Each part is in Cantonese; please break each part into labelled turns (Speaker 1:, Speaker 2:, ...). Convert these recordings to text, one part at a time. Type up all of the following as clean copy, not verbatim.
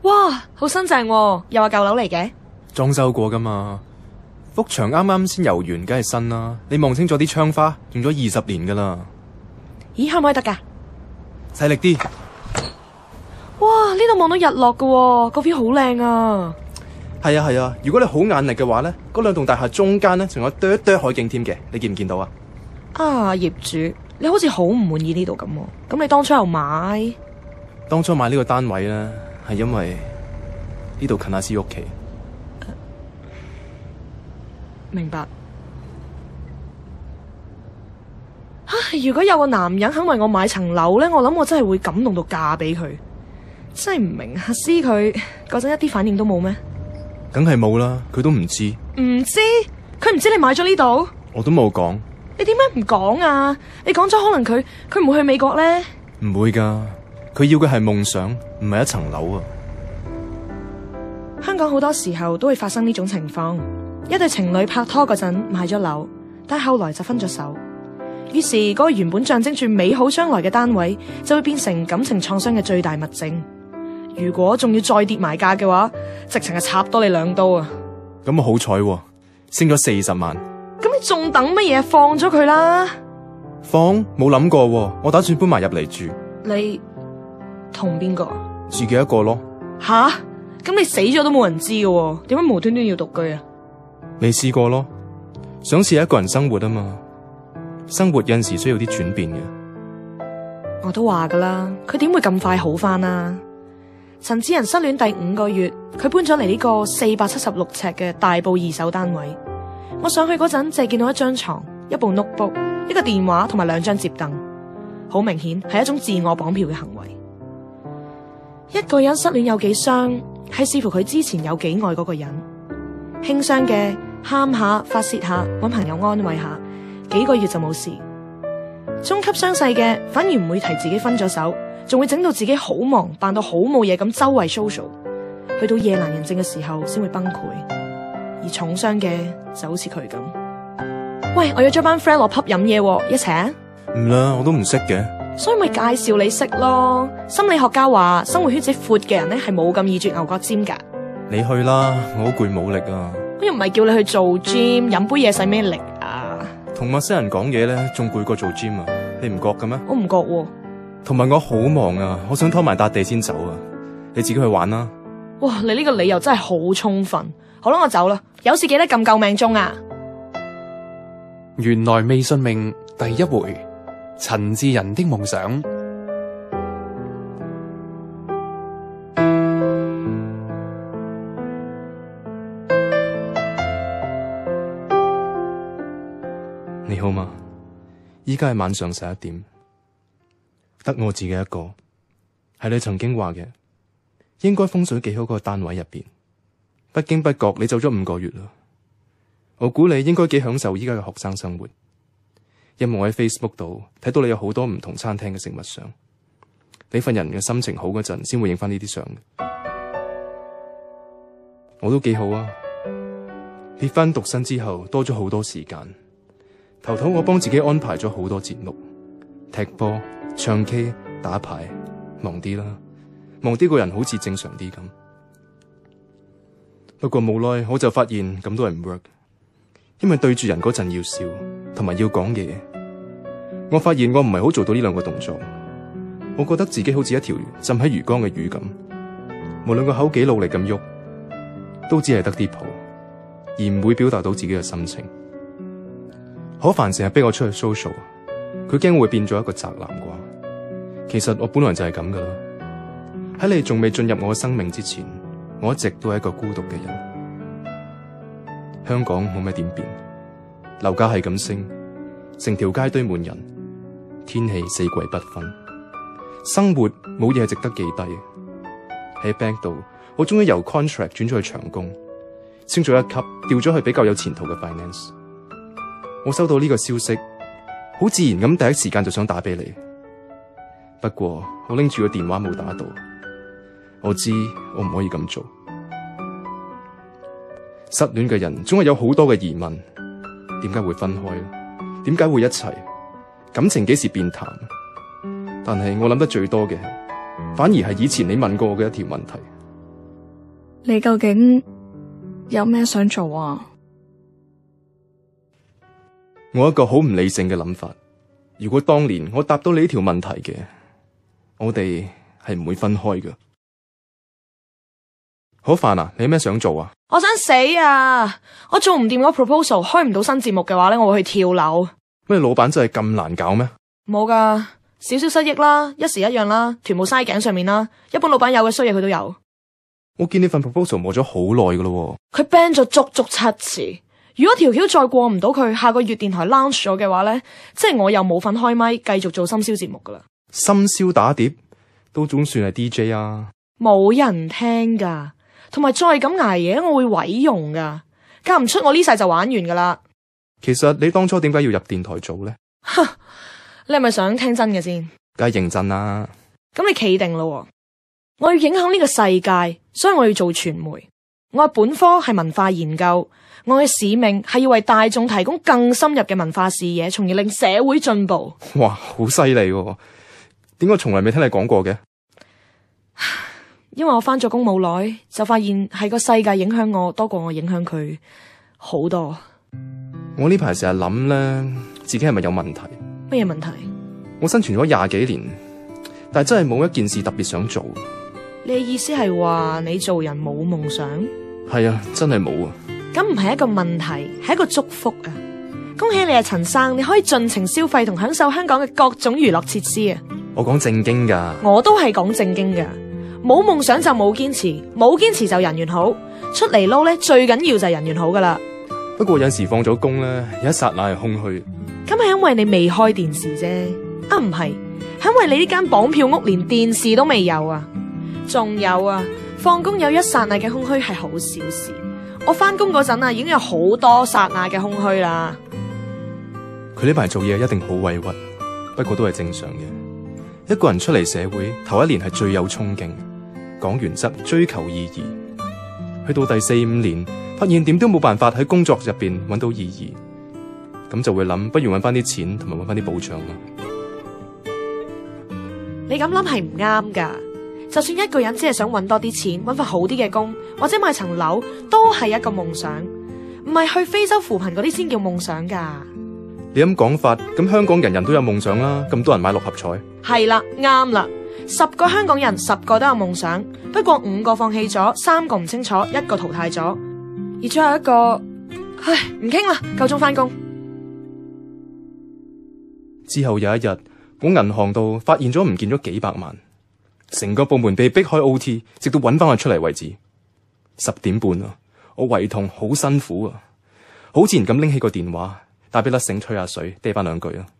Speaker 1: 哇，好新淨喎，又話舊樓嚟嘅？
Speaker 2: 裝修過噶嘛，幅牆啱啱先油完，梗係新啦。你望清楚啲窗花，用咗20年噶啦。
Speaker 1: 咦，可唔可以得㗎？
Speaker 2: 細力啲。
Speaker 1: 哇，呢度望到日落㗎喎，個 view 好靚啊！
Speaker 2: 係啊係啊，如果你好眼力嘅話咧，嗰兩棟大廈中間咧仲有朵朵海景添嘅，你見唔見到啊？
Speaker 1: 啊，業主，你好似好唔滿意呢度咁喎，咁你當初又買？
Speaker 2: 當初買呢個單位咧，係因為呢度近阿師屋企。
Speaker 1: 明白。如果有個男人肯為我買層樓咧，我諗我真係會感動到嫁俾佢。真係唔明阿師佢嗰陣一啲反應都冇咩？
Speaker 2: 梗係冇啦，佢都唔知。
Speaker 1: 唔知？佢唔知你買咗呢度？
Speaker 2: 我都冇講。
Speaker 1: 你點解唔講啊？你講咗可能佢唔會去美國咧？
Speaker 2: 唔會噶，佢要嘅係夢想，唔係一層樓啊。
Speaker 1: 香港好多時候都會發生呢種情況，一對情侶拍拖嗰陣買咗樓，但係後來就分咗手，於是嗰個原本象徵住美好將來嘅單位就會變成感情創傷嘅最大物證。如果仲要再跌埋價嘅話，直情係插多你2刀啊！
Speaker 2: 咁我好彩喎，升咗40萬。
Speaker 1: 咁你仲等乜嘢？放咗佢啦！
Speaker 2: 放？冇諗過喎，我打算搬埋入嚟住。
Speaker 1: 你同邊個？
Speaker 2: 自己一個咯。
Speaker 1: 吓？咁你死咗都冇人知嘅，點解無端端要獨居啊？
Speaker 2: 未試過咯，想試一個人生活啊嘛。生活有陣時需要啲轉變嘅。
Speaker 1: 我都話噶啦，佢點會咁快好返啊？陳志仁失戀第5個月，佢搬咗嚟呢個476尺嘅大埔2手單位。我上去嗰陣，淨係見到一張床、一部 notebook、一個電話同埋2張摺凳，好明顯係一種自我綁票嘅行為。一個人失戀有幾傷，係視乎佢之前有幾愛嗰個人。輕傷嘅喊下、發洩下，搵朋友安慰下，幾個月就冇事。中級傷勢嘅反而唔會提自己分咗手，仲會整到自己好忙，扮到好冇嘢咁周圍 social， 去到夜闌人靜嘅時候先會崩潰。而重傷嘅就好似佢咁。喂，我約咗班 friend 落 pub 飲嘢，一齊啊？
Speaker 2: 唔啦，我都唔識嘅。
Speaker 1: 所以咪介紹你識咯。心理學家話，生活圈子闊嘅人咧係冇咁易啜牛角尖噶。
Speaker 2: 你去啦，我好攰冇力啊。
Speaker 1: 我又唔係叫你去做 gym， 飲杯嘢使咩力啊？
Speaker 2: 同陌生人講嘢咧，仲攰過做 gym 啊？你唔覺嘅咩？
Speaker 1: 我唔覺喎。
Speaker 2: 同埋我好忙啊，我想拖埋笪地先走啊。你自己去玩啦。
Speaker 1: 哇，你呢個理由真係好充分。好啦，我走啦。有事記得撳救命鐘啊！
Speaker 3: 原來未信命第1回，陳志仁的夢想。
Speaker 2: 你好嗎？依家係晚上11點，得我自己一個。係你曾經話嘅，應該風水幾好嗰個單位入邊。不經不覺你走咗5個月啦，我估你應該幾享受依家嘅學生生活，因為我喺 Facebook 度睇到你有好多唔同餐廳嘅食物相。你份人嘅心情好嗰陣先會影翻呢啲相嘅。我都幾好啊，結婚獨身之後多咗好多時間。頭頭我幫自己安排咗好多節目，踢波、唱 K、打牌，忙啲啦，忙啲個人好似正常啲咁。不過冇耐我就發現咁都係唔 work， 因為對住人嗰陣要笑，同埋要講嘢。我發現我唔係好做到呢2個動作，我覺得自己好似一條浸喺魚缸嘅魚咁，無論個口幾努力咁喐，都只係得啲泡，而唔會表達到自己嘅心情。可凡成日逼我出去 social， 佢驚會變咗一個宅男啩。其實我本來就係咁噶啦，喺你仲未進入我嘅生命之前，我一直都係一個孤獨嘅人。香港冇咩點變，樓價係咁升，成條街堆滿人，天氣4季不分，生活冇嘢值得記低。喺 bank 度，我終於由 contract 轉咗去長工，升咗1級，調咗去比較有前途嘅 finance。我收到呢個消息，好自然咁第一時間就想打俾你。不過我拎住個電話冇打到，我知我唔可以咁做。失戀嘅人總係有好多嘅疑問，點解會分開？點解會一齊？感情幾時變淡？但係我諗得最多嘅，反而係以前你問過我嘅一條問題：
Speaker 4: 你究竟有咩想做啊？
Speaker 2: 我一個好唔理性嘅諗法，如果當年我答到你呢條問題嘅，我哋係唔會分開㗎。好煩啊！你有咩想做啊？
Speaker 1: 我想死啊！我做唔掂嗰個 proposal， 開唔到新節目嘅話咧，我會去跳樓。
Speaker 2: 咩老闆真係咁難搞咩？
Speaker 1: 冇噶，少少失憶啦，一時一樣啦，全部嘥頸上面啦。一般老闆有嘅衰嘢佢都有。
Speaker 2: 我見你份 proposal 磨咗好耐噶咯。
Speaker 1: 佢 ban 咗足足7次。如果條橋再過唔到佢，下個月電台 launch 咗嘅話咧，即係我又冇份開咪，繼續做深宵節目噶啦。
Speaker 2: 深宵打碟都總算係 DJ 啊。
Speaker 1: 冇人聽噶。同埋再咁捱夜，我會毀容噶，嫁唔出我呢世就玩完噶啦。
Speaker 2: 其實你當初點解要入電台做呢？
Speaker 1: 你係咪想聽真嘅先？
Speaker 2: 梗係認真啦。
Speaker 1: 咁你企定咯，我要影響呢個世界，所以我要做傳媒。我嘅本科係文化研究，我嘅使命係要為大眾提供更深入嘅文化視野，從而令社會進步。
Speaker 2: 哇，好犀利喎！點解從來未聽你講過嘅？
Speaker 1: 因為我返咗工冇耐，就發現係個世界影響我多過我影響佢好多。
Speaker 2: 我呢排成日諗咧，自己係咪有問題？
Speaker 1: 咩問題？
Speaker 2: 我生存咗20幾年，但係真係冇一件事特別想做。
Speaker 1: 你嘅意思係話你做人冇夢想？
Speaker 2: 係啊，真係冇啊。
Speaker 1: 咁唔係一個問題，係一個祝福啊！恭喜你啊，陳生，你可以盡情消費同享受香港嘅各種娛樂設施啊！
Speaker 2: 我講正經噶。我
Speaker 1: 都係講正經噶。冇夢想就冇堅持，冇堅持就人緣好。出嚟撈咧，最緊要就係人緣好噶啦。
Speaker 2: 不過有時放咗工咧，有一剎那係空虛。
Speaker 1: 咁係因為你未開電視啫，唔係，係因為你呢間綁票屋連電視都未有啊。仲有啊，放工有一剎那嘅空虛係好小事。我翻工嗰陣啊，已經有好多剎那嘅空虛啦。
Speaker 2: 佢呢排做嘢一定好委屈，不過都係正常嘅。一個人出嚟社會頭1年係最有衝勁。講原則，追求意義，去到第4、5年，發現點都冇辦法喺工作入邊揾到意義，咁就會諗，不如揾翻啲錢同埋揾翻啲保障啦。
Speaker 1: 你咁諗係唔啱噶，就算一個人只係想揾多啲錢，揾份好啲嘅工，或者買層樓，都係一個夢想，唔係去非洲扶貧嗰啲先叫夢想噶。
Speaker 2: 你咁講法，咁香港人人都有夢想啦，咁多人買6合彩。係
Speaker 1: 啦，啱啦。10個香港人10個都有夢想，不過5個放棄咗，3個唔清楚，1個淘汰咗，而最後一個，唉，唔傾啦，夠鐘返工。
Speaker 2: 之後有一日，我銀行度發現咗唔見咗幾百萬，成個部門被逼開 OT， 直到揾翻佢出嚟為止。10點半啊，我胃痛，好辛苦啊，好自然咁拎起個電話，打俾甩繩吹下水，嗲翻2句啊。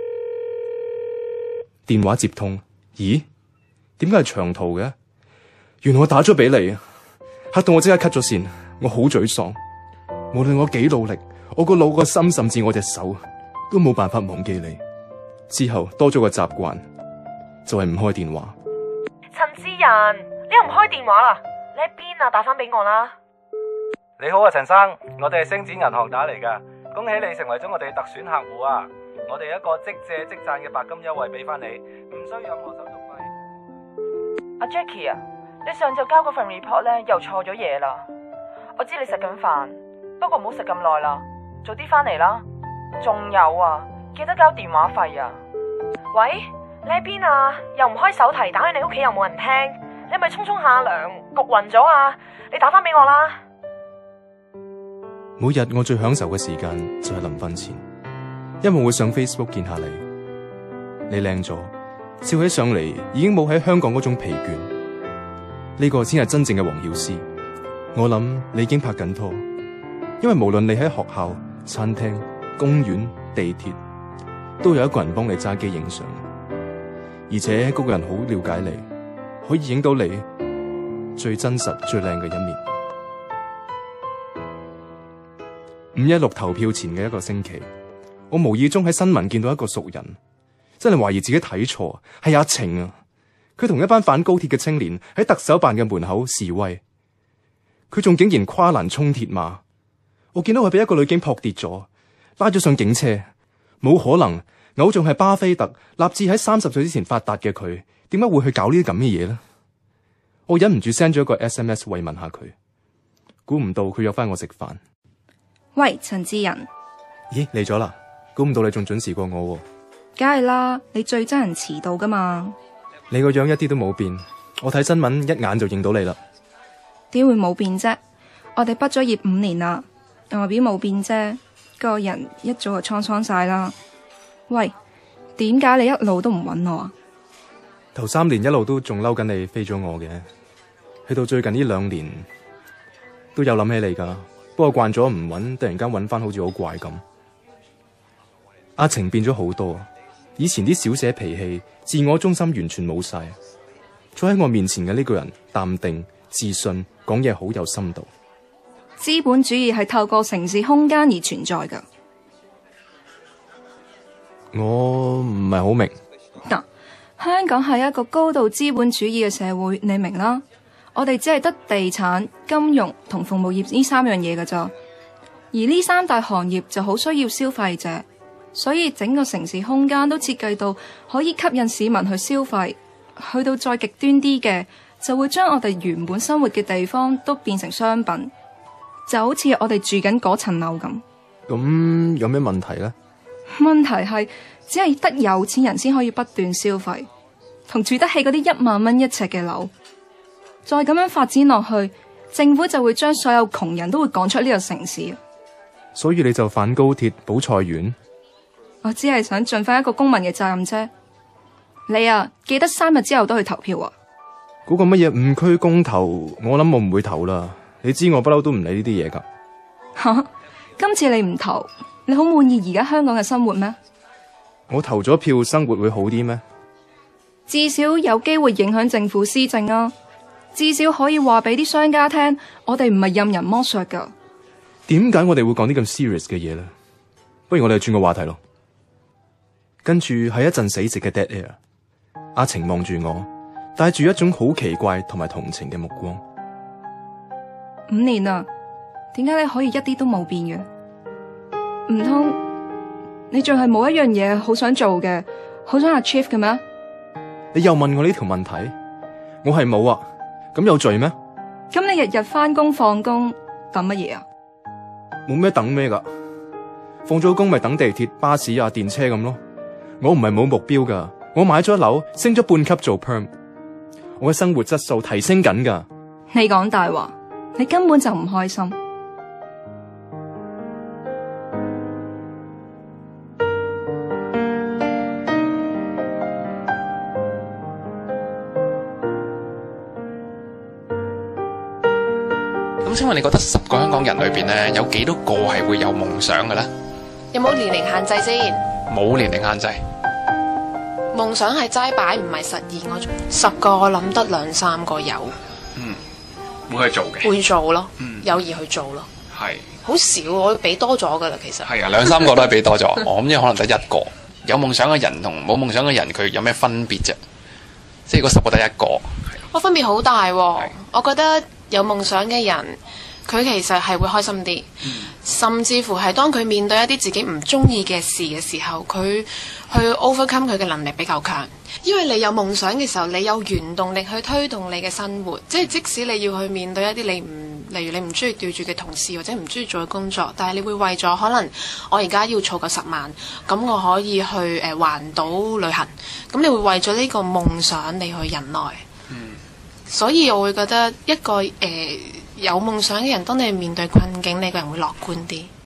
Speaker 2: 電話接通，咦？點解係長途嘅？原來我打咗俾你啊！嚇到我即刻 cut 咗線，我好沮喪。無論我幾努力，我個腦個心甚至我隻手都冇辦法忘記你。之後多咗個習慣，就係唔開電話。
Speaker 1: 陳志仁，你又唔開電話啦？你喺邊啊？打翻俾我啦！
Speaker 5: 你好啊，陳生，我哋係星展銀行打嚟噶，恭喜你成為咗我哋嘅特選客戶啊！我哋一個即借即賺嘅白金優惠俾翻你，唔需要任何手續費。
Speaker 6: 阿 Jackie 啊，你上晝交嗰份 report 咧又錯咗嘢啦。我知你食緊飯，不過唔好食咁耐啦，早啲翻嚟啦。仲有啊，記得交電話費啊。
Speaker 1: 喂，你喺邊啊？又唔開手提，打去你屋企又冇人聽，你係咪沖下涼焗暈咗啊？你打翻俾我啦。
Speaker 2: 每日我最享受嘅時間就係臨瞓前，因為會上 Facebook 見下你，你靚咗，笑起上嚟已經冇喺香港嗰種疲倦，呢個先係真正嘅黃曉詩。我諗你已經拍緊拖，因為無論你喺學校、餐廳、公園、地鐵，都有一個人幫你揸機影相，而且嗰個人好了解你，可以影到你最真實、最靚嘅一面。516投票前嘅一個星期，我無意中喺新聞見到一個熟人，真係懷疑自己睇錯，係阿晴啊！佢同一班反高鐵嘅青年喺特首辦嘅門口示威，佢仲竟然跨欄衝鐵馬。我見到佢俾一個女警撲跌咗，拉咗上警車。冇可能，偶像係巴菲特，立志喺30歲之前發達嘅佢，點解會去搞呢啲咁嘅嘢呢？ 我忍唔住 send 咗一個 SMS 慰問下佢，估唔到佢約翻我食飯。
Speaker 4: 喂，陳志仁。
Speaker 2: 咦，嚟咗啦！估唔到你仲準時過我喎。
Speaker 4: 梗係啦，你最憎人遲到噶嘛。
Speaker 2: 你個樣一啲都冇變，我睇新聞一眼就認到你啦。
Speaker 4: 點會冇變啫？我哋畢咗業5年啦，外表冇變啫，個人一早就滄桑晒啦。喂，點解你一路都唔揾我啊？
Speaker 2: 頭3年一路都仲嬲緊你飛咗我嘅，去到最近呢2年都有諗起你噶，不過慣咗唔揾，突然間揾翻好似好怪咁。阿晴變咗好多，以前啲小姐脾氣、自我中心完全冇晒，坐喺我面前嘅呢個人淡定、自信，講嘢好有深度。
Speaker 4: 資本主義係透過城市空間而存在噶。
Speaker 2: 我唔係好明。
Speaker 4: 香港係一個高度資本主義嘅社會，你明啦。我哋只係得地產、金融同服務業呢3樣嘢㗎咋，而呢3大行業就好需要消費者，所以整個城市空間都設計到可以吸引市民去消費。去到再極端啲嘅，就會將我哋原本生活嘅地方都變成商品，就好似我哋住緊嗰層樓咁。
Speaker 2: 咁有咩問題呢？
Speaker 4: 問題係只係得有錢人先可以不斷消費，同住得起嗰啲1萬蚊1尺嘅樓。再咁樣發展落去，政府就會將所有窮人都會趕出呢個城市。
Speaker 2: 所以你就反高鐵保菜園？
Speaker 4: 我只係想盡翻一個公民嘅責任啫。你啊，記得3日之後都去投票啊！
Speaker 2: 嗰個乜嘢誤區公投，我諗我唔會投啦。你知我不嬲都唔理呢啲嘢噶。
Speaker 4: 吓，今次你唔投，你好滿意而家香港嘅生活咩？
Speaker 2: 我投咗票，生活會好啲咩？
Speaker 4: 至少有機會影響政府施政啊！至少可以話俾啲商家聽，我哋唔係任人剝削噶。
Speaker 2: 點解我哋會講啲咁 serious 嘅嘢呢？不如我哋轉個話題咯。跟住係一陣死寂嘅 dead air。阿晴望住我，帶住一種好奇怪同埋同情嘅目光。
Speaker 4: 5年啦，點解你可以一啲都冇變嘅？唔通你仲係冇一樣嘢好想做嘅，好想 achieve 嘅咩？
Speaker 2: 你又問我呢條問題，我係冇啊，咁有罪咩？
Speaker 4: 咁你日日返工放工等乜嘢啊？
Speaker 2: 冇咩等咩噶，放咗工咪等地鐵、巴士啊、電車咁咯。我唔係冇目標噶，我買咗樓，升咗半級做 perm， 我嘅生活質素提升緊噶。
Speaker 4: 你講大話，你根本就唔開心。
Speaker 3: 咁請問你覺得10個香港人裏邊咧，有幾多個係會有夢想嘅咧？
Speaker 7: 有冇年齡限制先？
Speaker 3: 冇年齡限制。
Speaker 7: 夢想係齋擺，唔係實現嗰種。10個我諗得2、3個有。
Speaker 3: 會去做嘅。
Speaker 7: 會做咯，有意去做咯。
Speaker 3: 係。
Speaker 7: 好少，我俾多咗噶啦，其實。
Speaker 3: 係啊，2、3個都係俾多咗。我諗因為可能得1個。有夢想嘅人同冇夢想嘅人，佢有咩分別啫？即係如果10個得1個。
Speaker 7: 我分別好大喎。我覺得有夢想嘅人，佢其實係會開心啲，甚至乎係當佢面對一啲自己唔中意嘅事嘅時候，佢去 overcome 佢嘅能力比較強。因為你有夢想嘅時候，你有原動力去推動你嘅生活，即係即使你要去面對一啲例如你唔中意對住嘅同事或者唔中意做嘅工作，但係你會為咗可能我而家要儲夠10萬，咁我可以去環島旅行，咁你會為咗呢個夢想你去忍耐。所以我會覺得一個有夢想嘅人，當你面對困境，你個人會樂觀啲。